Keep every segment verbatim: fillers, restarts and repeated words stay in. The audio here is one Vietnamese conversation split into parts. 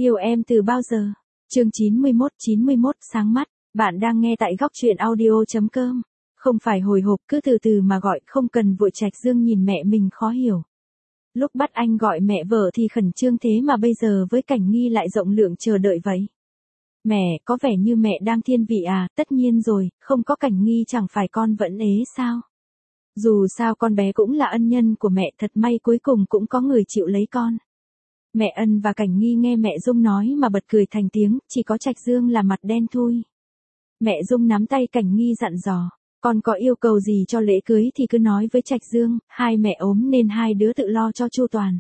Yêu em từ bao giờ? Chương chín mươi mốt chín mươi mốt sáng mắt, bạn đang nghe tại góc truyện audio chấm com. Không phải hồi hộp, cứ từ từ mà gọi, không cần vội. Trạch Dương nhìn mẹ mình khó hiểu. Lúc bắt anh gọi mẹ vợ thì khẩn trương thế mà bây giờ với Cảnh Nghi lại rộng lượng chờ đợi vậy. Mẹ, có vẻ như mẹ đang thiên vị à? Tất nhiên rồi, không có Cảnh Nghi chẳng phải con vẫn ế sao? Dù sao con bé cũng là ân nhân của mẹ, thật may cuối cùng cũng có người chịu lấy con. Mẹ Ân và Cảnh Nghi nghe mẹ Dung nói mà bật cười thành tiếng, chỉ có Trạch Dương là mặt đen thui. Mẹ Dung nắm tay Cảnh Nghi dặn dò, con có yêu cầu gì cho lễ cưới thì cứ nói với Trạch Dương, hai mẹ ốm nên hai đứa tự lo cho chu toàn.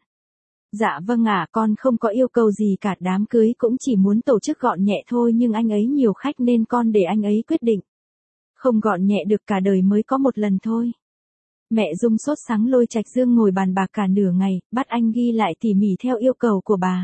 Dạ vâng ạ, con không có yêu cầu gì cả, đám cưới cũng chỉ muốn tổ chức gọn nhẹ thôi, nhưng anh ấy nhiều khách nên con để anh ấy quyết định. Không gọn nhẹ được, cả đời mới có một lần thôi. Mẹ Dung sốt sắng lôi Trạch Dương ngồi bàn bạc cả nửa ngày, bắt anh ghi lại tỉ mỉ theo yêu cầu của bà.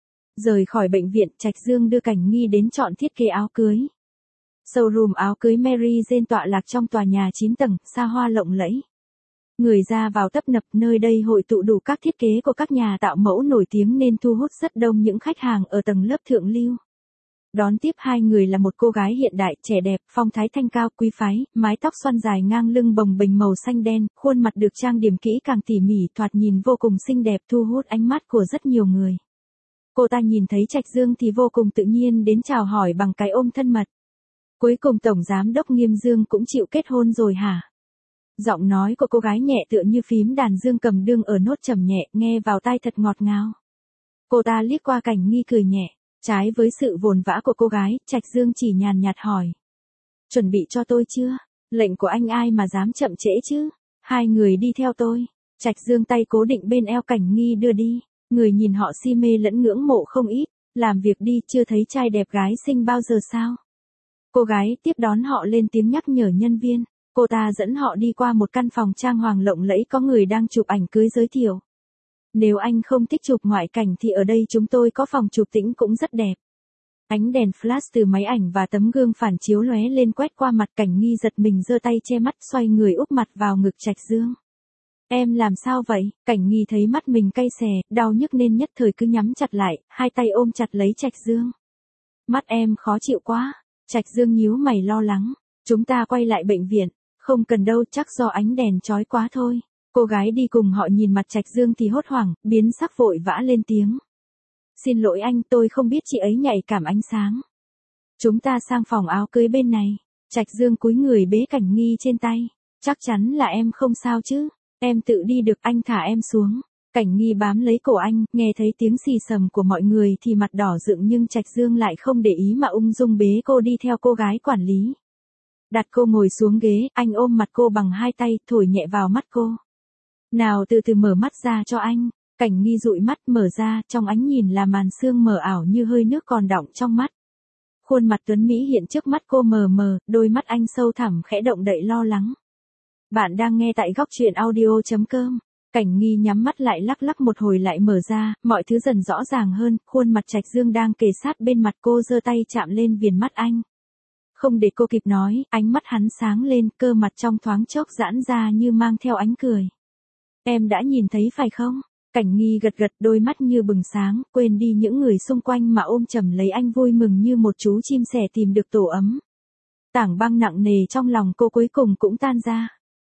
Rời khỏi bệnh viện, Trạch Dương đưa Cảnh Nghi đến chọn thiết kế áo cưới. Showroom áo cưới Mary Jane tọa lạc trong tòa nhà chín tầng, xa hoa lộng lẫy. Người ra vào tấp nập, nơi đây hội tụ đủ các thiết kế của các nhà tạo mẫu nổi tiếng nên thu hút rất đông những khách hàng ở tầng lớp thượng lưu. Đón tiếp hai người là một cô gái hiện đại, trẻ đẹp, phong thái thanh cao, quý phái, mái tóc xoăn dài ngang lưng bồng bềnh màu xanh đen, khuôn mặt được trang điểm kỹ càng tỉ mỉ, thoạt nhìn vô cùng xinh đẹp, thu hút ánh mắt của rất nhiều người. Cô ta nhìn thấy Trạch Dương thì vô cùng tự nhiên đến chào hỏi bằng cái ôm thân mật. Cuối cùng Tổng Giám đốc Nghiêm Dương cũng chịu kết hôn rồi hả? Giọng nói của cô gái nhẹ tựa như phím đàn dương cầm đương ở nốt trầm nhẹ, nghe vào tai thật ngọt ngào. Cô ta liếc qua Cảnh Nghi cười nhẹ. Trái với sự vồn vã của cô gái, Trạch Dương chỉ nhàn nhạt hỏi. Chuẩn bị cho tôi chưa? Lệnh của anh ai mà dám chậm trễ chứ? Hai người đi theo tôi. Trạch Dương tay cố định bên eo Cảnh Nghi đưa đi. Người nhìn họ si mê lẫn ngưỡng mộ không ít. Làm việc đi, chưa thấy trai đẹp gái xinh bao giờ sao? Cô gái tiếp đón họ lên tiếng nhắc nhở nhân viên. Cô ta dẫn họ đi qua một căn phòng trang hoàng lộng lẫy, có người đang chụp ảnh cưới giới thiệu. Nếu anh không thích chụp ngoại cảnh thì ở đây chúng tôi có phòng chụp tĩnh cũng rất đẹp. Ánh đèn flash từ máy ảnh và tấm gương phản chiếu lóe lên quét qua mặt. Cảnh Nghi giật mình giơ tay che mắt, xoay người úp mặt vào ngực Trạch Dương. Em làm sao vậy? Cảnh Nghi thấy mắt mình cay xè, đau nhức nên nhất thời cứ nhắm chặt lại, hai tay ôm chặt lấy Trạch Dương. Mắt em khó chịu quá. Trạch Dương nhíu mày lo lắng. Chúng ta quay lại bệnh viện. Không cần đâu, chắc do ánh đèn chói quá thôi. Cô gái đi cùng họ nhìn mặt Trạch Dương thì hốt hoảng, biến sắc vội vã lên tiếng. Xin lỗi anh, tôi không biết chị ấy nhạy cảm ánh sáng. Chúng ta sang phòng áo cưới bên này. Trạch Dương cúi người bế Cảnh Nghi trên tay. Chắc chắn là em không sao chứ. Em tự đi được, anh thả em xuống. Cảnh Nghi bám lấy cổ anh, nghe thấy tiếng xì xầm của mọi người thì mặt đỏ rựng, nhưng Trạch Dương lại không để ý mà ung dung bế cô đi theo cô gái quản lý. Đặt cô ngồi xuống ghế, anh ôm mặt cô bằng hai tay, thổi nhẹ vào mắt cô. Nào từ từ mở mắt ra cho anh. Cảnh Nghi dụi mắt mở ra, trong ánh nhìn là màn sương mờ ảo như hơi nước còn đọng trong mắt. Khuôn mặt tuấn Mỹ hiện trước mắt cô mờ mờ, đôi mắt anh sâu thẳm khẽ động đậy lo lắng. Bạn đang nghe tại góc truyện audio chấm com. Cảnh Nghi nhắm mắt lại lắc lắc một hồi lại mở ra, mọi thứ dần rõ ràng hơn, khuôn mặt Trạch Dương đang kề sát bên mặt cô, giơ tay chạm lên viền mắt anh. Không để cô kịp nói, ánh mắt hắn sáng lên, cơ mặt trong thoáng chốc giãn ra như mang theo ánh cười. Em đã nhìn thấy phải không? Cảnh Nghi gật gật, đôi mắt như bừng sáng, quên đi những người xung quanh mà ôm chầm lấy anh, vui mừng như một chú chim sẻ tìm được tổ ấm. Tảng băng nặng nề trong lòng cô cuối cùng cũng tan ra.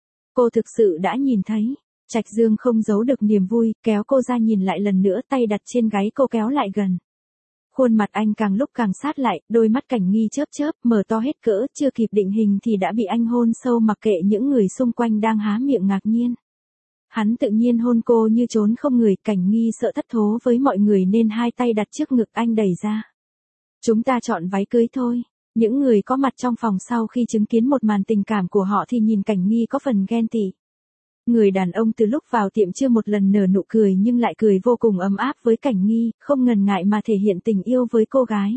Cô thực sự đã nhìn thấy. Trạch Dương không giấu được niềm vui, kéo cô ra nhìn lại lần nữa, tay đặt trên gáy cô kéo lại gần. Khuôn mặt anh càng lúc càng sát lại, đôi mắt Cảnh Nghi chớp chớp, mở to hết cỡ, chưa kịp định hình thì đã bị anh hôn sâu, mặc kệ những người xung quanh đang há miệng ngạc nhiên. Hắn tự nhiên hôn cô như trốn không người. Cảnh Nghi sợ thất thố với mọi người nên hai tay đặt trước ngực anh đẩy ra. Chúng ta chọn váy cưới thôi. Những người có mặt trong phòng sau khi chứng kiến một màn tình cảm của họ thì nhìn Cảnh Nghi có phần ghen tị. Người đàn ông từ lúc vào tiệm chưa một lần nở nụ cười, nhưng lại cười vô cùng ấm áp với Cảnh Nghi, không ngần ngại mà thể hiện tình yêu với cô gái.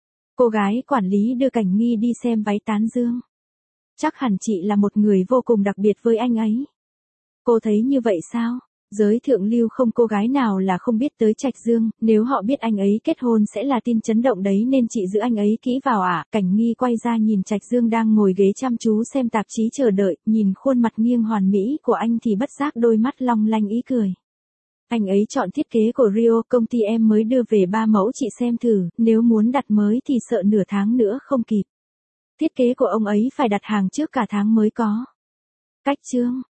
Cô gái quản lý đưa Cảnh Nghi đi xem váy tán dương. Chắc hẳn chị là một người vô cùng đặc biệt với anh ấy. Cô thấy như vậy sao? Giới thượng lưu không cô gái nào là không biết tới Trạch Dương, nếu họ biết anh ấy kết hôn sẽ là tin chấn động đấy, nên chị giữ anh ấy kỹ vào ạ. À? Cảnh Nghi quay ra nhìn Trạch Dương đang ngồi ghế chăm chú xem tạp chí chờ đợi, nhìn khuôn mặt nghiêng hoàn mỹ của anh thì bất giác đôi mắt long lanh ý cười. Anh ấy chọn thiết kế của Rio, công ty em mới đưa về ba mẫu chị xem thử, nếu muốn đặt mới thì sợ nửa tháng nữa không kịp. Thiết kế của ông ấy phải đặt hàng trước cả tháng mới có. Cách chương